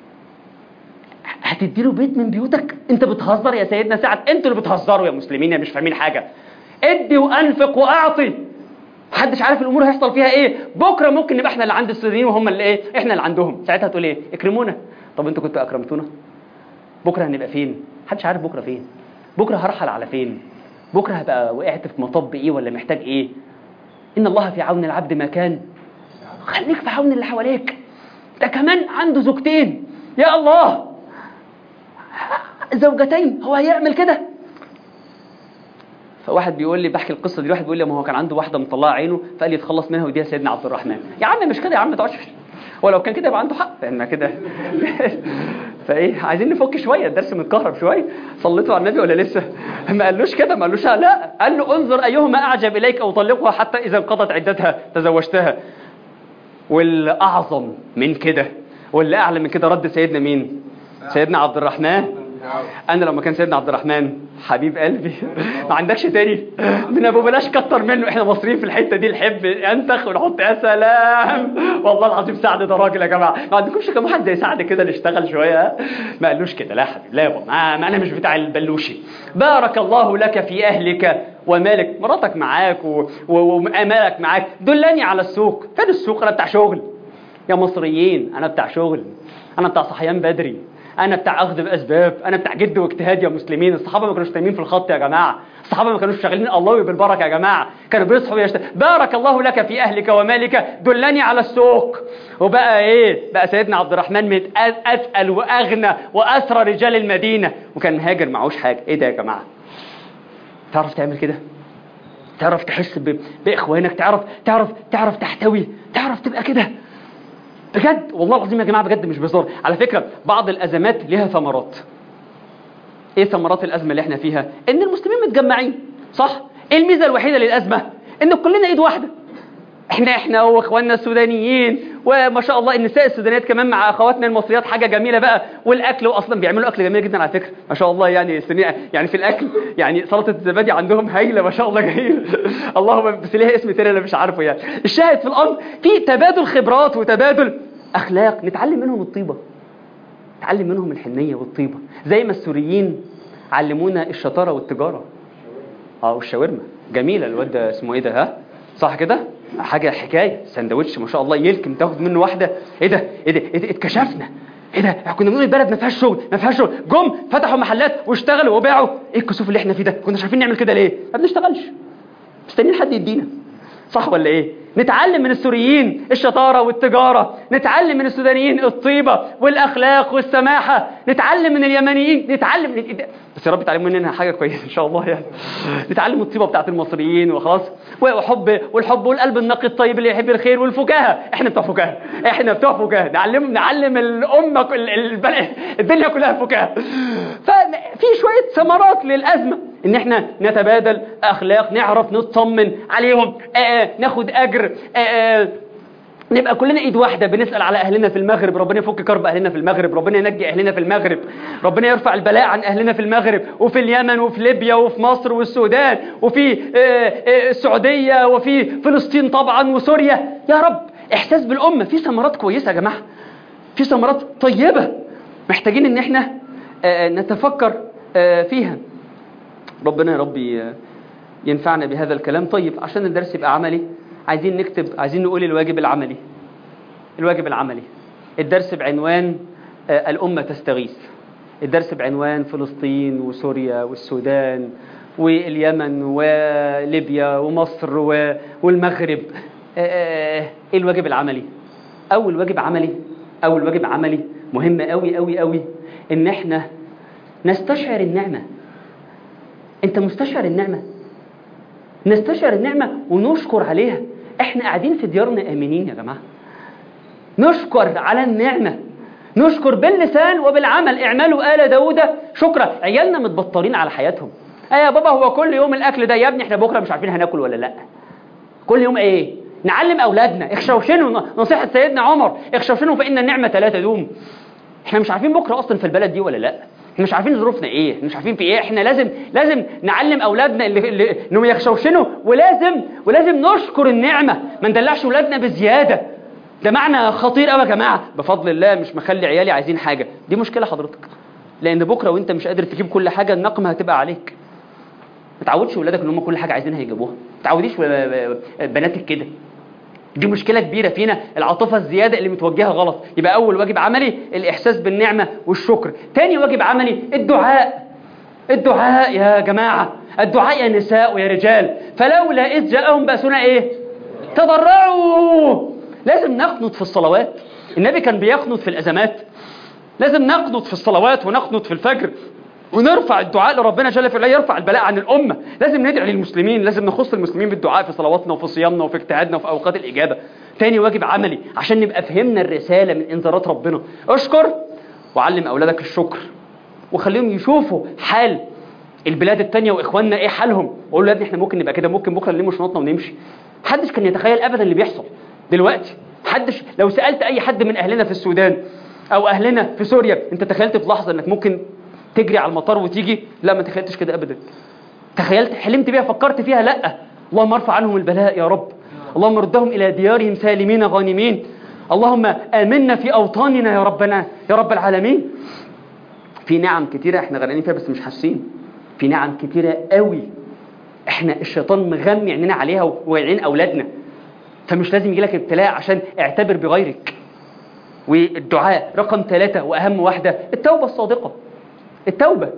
هتديله بيت من بيوتك؟ أنت بتهزر يا سيدنا سعد، أنتوا اللي بتهزروا يا مسلمين يا مش فاهمين حاجة. ادي وأنفق وأعطي، محدش عارف الأمور هيحصل فيها إيه. بكرة ممكن نبقى إحنا اللي عند السودانيين وهم اللي إيه، إحنا اللي عندهم. ساعتها تقول إيه؟ اكرمونا. طب أنتوا كنتوا أكرمتونا؟ بكرة هنبقى فين؟ محدش عارف بكرة فين. بكرة هرحل على فين؟ بكرة هبقى وقعت في مطب إيه ولا محتاج إيه؟ إن الله في عون العبد ما كان. خليك في عون اللي حواليك. ده كمان عنده زوجتين، يا الله، زوجتين، هو هيعمل كده؟ فواحد بيقول لي، بحكي القصة دي، واحد بيقول لي ما هو كان عنده واحدة مطلعة عينه فقال لي يتخلص منها ويديها سيدنا عبد الرحمن. يا عم مش كده يا عم، ما تقعدش، ولو كان كده يبقى عنده حق، لأن كده فايه عايزين نفك شويه، الدرس متكهرب شويه. صليتوا على النبي ولا لسه؟ ما قالوش كده، ما قالوش لا، قال له انظر ايهما اعجب اليك او طلقها حتى اذا انقضت عدتها تزوجتها. والاعظم من كده واللي اعلى من كده رد سيدنا مين؟ سيدنا عبد الرحمن. انا لما كان سيدنا عبد الرحمن حبيب قلبي ما عندكش تاني من ابو بلاش كتر منه. احنا مصريين في الحته دي نحب انتخ ونحط يا سلام. والله العظيم سعد ده راجل يا جماعه، ما عندكمش كم واحد زي سعد كده اللي اشتغل شويه؟ ما قالوش كده، لا حبيبي، لا يابا، ما, ما انا مش بتاع البلوشي. بارك الله لك في اهلك ومالك، مراتك معاك وامالك معاك، دلني على السوق. فين السوق؟ انا بتاع شغل يا مصريين، انا بتاع شغل، انا بتاع صحيان بدري، انا بتاع اخذ باسباب، انا بتاع جد واجتهاد يا مسلمين. الصحابه ما كانوش نايمين في الخط يا جماعه، الصحابه ما كانوش شغالين الله بالبركه يا جماعه، كانوا بيصحوا يشت... بارك الله لك في اهلك ومالك دلني على السوق. وبقى ايه بقى؟ سيدنا عبد الرحمن من اتقل واغنى واسرى رجال المدينه، وكان هاجر معهوش حاجه. ايه ده يا جماعه؟ تعرف تعمل كده؟ تعرف تحس ب... باخوانك؟ تعرف تعرف تعرف تحتوي؟ تعرف تبقى كده بجد؟ والله العظيم يا جماعة بجد مش بهزار. على فكرة بعض الأزمات لها ثمرات. ايه ثمرات الأزمة اللي احنا فيها؟ ان المسلمين متجمعين، صح؟ ايه الميزة الوحيدة للأزمة؟ ان كلنا ايد واحدة. احنا احنا واخواننا السودانيين، وما شاء الله النساء السودانيات كمان مع اخواتنا المصريات، حاجة جميلة بقى. والاكل، واصلا بيعملوا اكل جميل جدا على فكرة، ما شاء الله. يعني يعني في الاكل يعني سلطة الزبادي عندهم هايلة ما شاء الله، جميل. اللهم بس ليها اسم تاني انا مش عارفه يعني. الشاهد في الامر في تبادل خبرات وتبادل اخلاق، نتعلم منهم الطيبة، نتعلم منهم الحنية والطيبة، زي ما السوريين علمونا الشطارة والتجارة. اه والشاورما جميلة. الواد ده اسمه ايه ده؟ ها صح كده؟ حاجة حكاية، سندوتش ما شاء الله يلكم تاخد منه واحدة. ايه ده ايه ده, إيه ده؟ اتكشفنا. ايه ده؟ كنا بنقول البلد ما فيهاش شغل، ما فيهاش شغل، جم فتحوا محلات واشتغلوا وباعوا. ايه الكسوف اللي احنا فيه ده؟ كنا مش عارفين نعمل كده ليه؟ ما بنشتغلش، مستنيين حد يدينا، صح ولا ايه؟ نتعلم من السوريين الشطارة والتجارة، نتعلم من السودانيين الطيبة والأخلاق والسماحة، نتعلم من اليمنيين، نتعلم. بس يا رب تعلموا مننا حاجة كويسة إن شاء الله يعني. نتعلم الطيبة بتاعت المصريين وخلاص، وحب والحب والقلب النقي الطيب اللي يحب الخير، والفكاهة. احنا بتوع فكاهة، احنا بتوع فكاهة. نعلم نعلم الأمة كل الدنيا كلها فكاهة. ففي شوية ثمرات للأزمة، ان احنا نتبادل اخلاق، نعرف نطمن عليهم، آآ آآ ناخد اجر، آآ نبقى كلنا ايد واحده بنسال على اهلنا في المغرب، ربنا يفك كرب اهلنا في المغرب، ربنا ينجي اهلنا في المغرب، ربنا يرفع البلاء عن اهلنا في المغرب وفي اليمن وفي ليبيا وفي مصر والسودان وفي السعوديه وفي فلسطين طبعا وسوريا يا رب. احساس بالامه، في ثمرات كويسه يا جماعه، في ثمرات طيبه محتاجين ان احنا نتفكر فيها. ربنا يا رب ينفعنا بهذا الكلام. طيب عشان الدرس يبقى عملي عايزين نكتب، عايزين نقول الواجب العملي. الواجب العملي الدرس بعنوان الأمة تستغيث، الدرس بعنوان فلسطين وسوريا والسودان واليمن وليبيا ومصر والمغرب. ايه الواجب العملي؟ أول واجب عملي أول واجب عملي مهم قوي قوي قوي إن احنا نستشعر النعمة. أنت مستشعر النعمة؟ نستشعر النعمة ونشكر عليها. احنا قاعدين في ديارنا آمنين يا جماعة، نشكر على النعمة، نشكر باللسان وبالعمل. اعملوا آل داود شكرا. عيالنا متبطرين على حياتهم. ايه يا بابا هو كل يوم الأكل ده؟ يا ابني احنا بكرة مش عارفين هناكل ولا لا. كل يوم ايه؟ نعلم أولادنا اخشوشنوا، نصيحة سيدنا عمر اخشوشنوا فإن النعمة لا تدوم. احنا مش عارفين بكرة أصلا في البلد دي ولا لا، احنا مش عارفين ظروفنا ايه، احنا مش عارفين في ايه. احنا لازم لازم نعلم اولادنا اللي, اللي انهم يخشوشنوا، ولازم ولازم نشكر النعمه، ما ندلعش اولادنا بزياده. ده معنى خطير قوي يا جماعه. بفضل الله مش مخلي عيالي عايزين حاجه، دي مشكله حضرتك، لان بكره وانت مش قادر تجيب كل حاجه النقمه هتبقى عليك. ما تعودش اولادك ان هم كل حاجه عايزينها يجيبوها، ما تعوديش بناتك كده. دي مشكلة كبيرة فينا، العاطفة الزيادة اللي متوجهة غلط. يبقى أول واجب عملي الإحساس بالنعمة والشكر. تاني واجب عملي الدعاء. الدعاء يا جماعة، الدعاء يا نساء ويا رجال. فلولا إذ جاءهم بأسنا إيه؟ تضرعوا. لازم نقنط في الصلوات. النبي كان بيقنط في الأزمات. لازم نقنط في الصلوات ونقنط في الفجر ونرفع الدعاء لربنا جل في علاه يرفع البلاء عن الأمة. لازم ندعي للمسلمين، لازم نخص المسلمين بالدعاء في صلواتنا وفي صيامنا وفي اجتهادنا وفي أوقات الإجابة. تاني واجب عملي عشان نبقى فهمنا الرسالة من إنذارات ربنا، اشكر وعلم أولادك الشكر وخليهم يشوفوا حال البلاد التانية وإخواننا إيه حالهم، وقولوا يا ابني إحنا ممكن نبقى كده، ممكن بكرة نلم شنطنا ونمشي. محدش كان يتخيل أبدا اللي بيحصل دلوقتي. محدش، لو سألت أي حد من أهلنا في السودان أو أهلنا في سوريا أنت تخيلت في لحظة إنك ممكن تجري على المطار وتيجي؟ لا ما تخيلتش كده أبدا. تخيلت، حلمت بيها، فكرت فيها؟ لا. اللهم ارفع عنهم البلاء يا رب، اللهم ردهم إلى ديارهم سالمين غانمين، اللهم آمنا في أوطاننا يا ربنا يا رب العالمين. في نعم كتيرة احنا غرقانين فيها بس مش حاسين. في نعم كتيرة قوي احنا الشيطان مغمي عيننا عليها وعين أولادنا، فمش لازم يجي لك ابتلاء عشان اعتبر بغيرك. والدعاء رقم ثلاثة وأهم واحدة التوبة الصادقة. التوبة،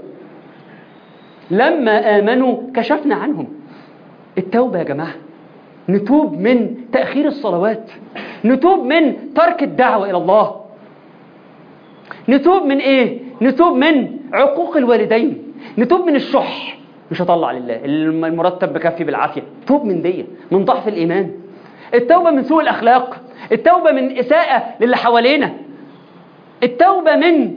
لما آمنوا كشفنا عنهم. التوبة يا جماعة، نتوب من تأخير الصلوات، نتوب من ترك الدعوة إلى الله، نتوب من إيه؟ نتوب من عقوق الوالدين، نتوب من الشح، مش هطلع لله المرتب بكفي بالعافية، توب من دي، من ضعف الإيمان. التوبة من سوء الأخلاق، التوبة من إساءة للي حوالينا، التوبة من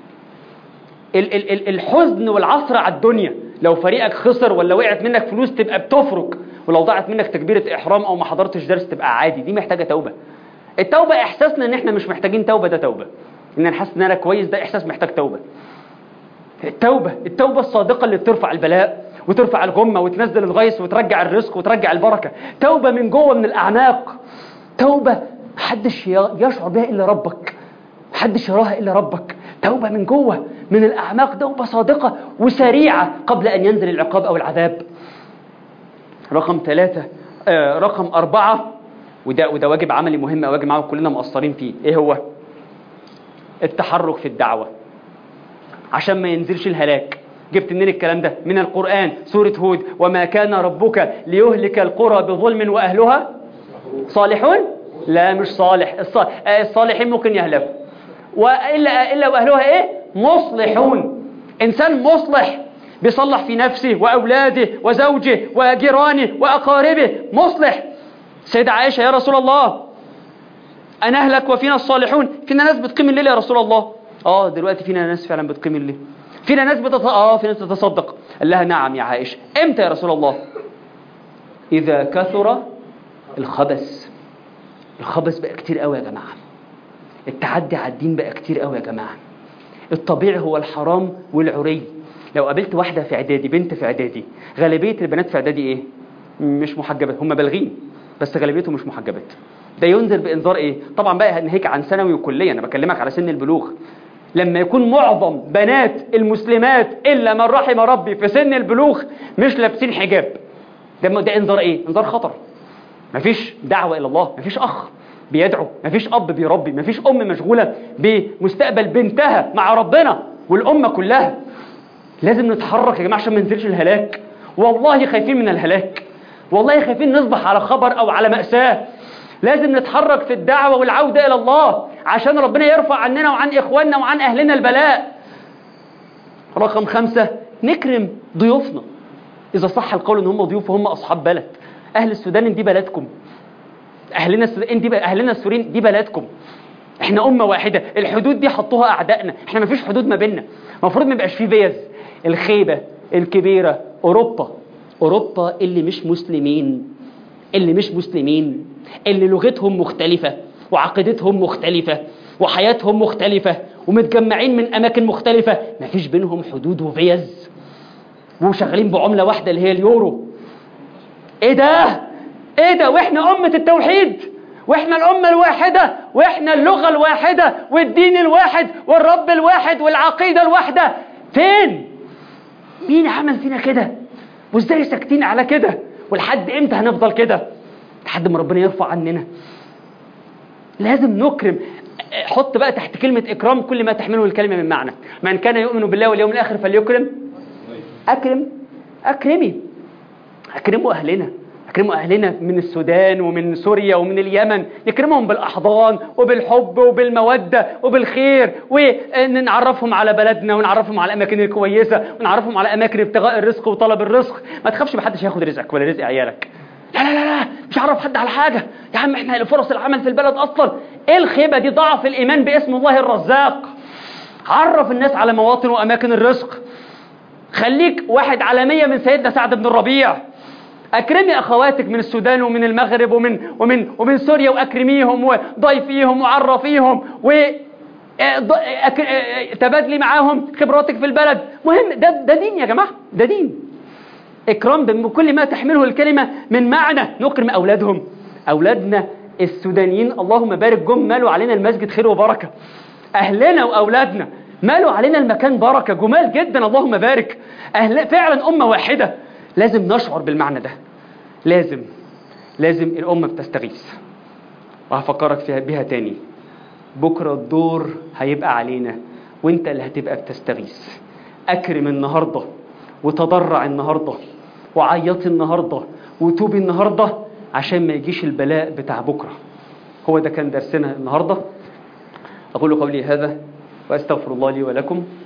الحزن والعصر على الدنيا. لو فريقك خسر ولا وقعت منك فلوس تبقى بتفرق، ولو ضاعت منك تكبيرة إحرام أو ما حضرتش درس تبقى عادي. دي محتاجة توبة. التوبة إحساسنا إن إحنا مش محتاجين توبة، ده توبة. إن نحس إن أنا كويس، ده إحساس محتاج توبة. التوبة، التوبة الصادقة اللي بترفع البلاء وترفع الغمة وتنزل الغيث وترجع الرزق وترجع البركة. توبة من جوه من الأعماق، توبة محدش يشعر بها إلا ربك، محدش يراها إلا ربك. توبة من جوه من الأعماق، توبة صادقة وسريعة قبل أن ينزل العقاب أو العذاب. رقم ثلاثة آه رقم أربعة، وده, وده واجب عملي مهم، واجب عملي كلنا مقصرين فيه. إيه هو؟ التحرك في الدعوة عشان ما ينزلش الهلاك. جبت منين الكلام ده؟ من القرآن، سورة هود، وما كان ربك ليهلك القرى بظلم وأهلها صالحون. لا مش صالح، الصالحين ممكن يهلكوا، وإلا إلا وأهلها إيه؟ مصلحون. إنسان مصلح بيصلح في نفسه وأولاده وزوجه وجيرانه وأقاربه، مصلح. سيدة عائشة يا رسول الله أنا أهلك وفينا الصالحون. فينا ناس بتقيم الليل يا رسول الله؟ آه دلوقتي فينا ناس فعلا بتقيم الليل. فينا ناس بتتص... آه في ناس تتصدق. قال لها نعم يا عائشة. إمتى يا رسول الله؟ إذا كثر الخبث. الخبث بقى كتير قوي يا جماعة، التعدي على الدين بقى كتير قوي يا جماعة. الطبيعي هو الحرام والعري. لو قابلت واحدة في إعدادي، بنت في إعدادي، غالبية البنات في إعدادي إيه؟ مش محجبات، هم بالغين بس غالبيتهم مش محجبات. ده ينذر بإنذار إيه؟ طبعا بقى ناهيك عن ثانوي وكلية، أنا بكلمك على سن البلوغ. لما يكون معظم بنات المسلمات إلا من رحم ربي في سن البلوغ مش لابسين حجاب، ده ده إنذار إيه؟ إنذار خطر. مفيش دعوة إلى الله، مفيش أخ بيدعو، مفيش أب بيربي، مفيش أم مشغولة بمستقبل بنتها مع ربنا والأمة كلها. لازم نتحرك يا جماعة عشان ما ننزلش الهلاك. والله خايفين من الهلاك، والله خايفين نصبح على خبر أو على مأساة. لازم نتحرك في الدعوة والعودة إلى الله عشان ربنا يرفع عننا وعن إخواننا وعن أهلنا البلاء. رقم خمسة، نكرم ضيوفنا إذا صح القول إن هم ضيوف وهم أصحاب بلد. أهل السودان دي بلدكم، أهلنا السودان دي أهلنا السوريين دي بلدكم. إحنا أمة واحدة، الحدود دي حطوها أعدائنا، إحنا مفيش حدود ما بيننا، المفروض ما يبقاش فيه فيز. الخيبة الكبيرة أوروبا، أوروبا اللي مش مسلمين، اللي مش مسلمين اللي لغتهم مختلفة وعقيدتهم مختلفة وحياتهم مختلفة ومتجمعين من أماكن مختلفة، مفيش بينهم حدود وفيز وشغالين بعملة واحدة اللي هي اليورو. إيه ده؟ إيه ده؟ وإحنا أمة التوحيد، وإحنا الأمة الواحدة، وإحنا اللغة الواحدة والدين الواحد والرب الواحد والعقيدة الواحدة. فين؟ مين عمل فينا كده؟ وإزاي ساكتين على كده؟ ولحد إمتى هنفضل كده؟ لحد ما ربنا يرفع عننا. لازم نكرم. حط بقى تحت كلمة إكرام كل ما تحمله الكلمة من معنى. من كان يؤمن بالله واليوم الآخر فليكرم. أكرم، أكرمي، أكرموا أهلنا، أكرموا أهلنا من السودان ومن سوريا ومن اليمن، نكرمهم بالأحضان وبالحب وبالمودة وبالخير، ونعرفهم على بلدنا ونعرفهم على الأماكن الكويسة ونعرفهم على أماكن ابتغاء الرزق وطلب الرزق. ما تخافش محدش هياخد رزقك ولا رزق عيالك. لا لا لا لا، مش عرف حد على حاجة يا عم، احنا فرص العمل في البلد أصلا. ايه الخيبة دي؟ ضعف الإيمان باسم الله الرزاق. عرف الناس على مواطن وأماكن الرزق. خليك واحد على مية من سيدنا سعد بن الربيع. أكرمي أخواتك من السودان ومن المغرب ومن ومن ومن سوريا، وأكرميهم وضيفيهم وعرفيهم وتبادلي معاهم خبراتك في البلد. مهم، ده ده دين يا جماعة، ده دين. إكرام بكل ما تحمله الكلمة من معنى. نكرم أولادهم، أولادنا السودانيين اللهم بارك جم مالوا علينا المسجد خير وبركة. أهلنا وأولادنا مالوا علينا المكان بركة، جمال جدا اللهم بارك. أهل فعلا أمة واحدة. لازم نشعر بالمعنى ده. لازم لازم الأمة بتستغيث. وهفكرك فيها بها تاني، بكرة الدور هيبقى علينا وانت اللي هتبقى بتستغيث. أكرم النهاردة وتضرع النهاردة وعيط النهاردة وتوبي النهاردة عشان ما يجيش البلاء بتاع بكرة. هو ده كان درسنا النهاردة. أقول قولي هذا وأستغفر الله لي ولكم.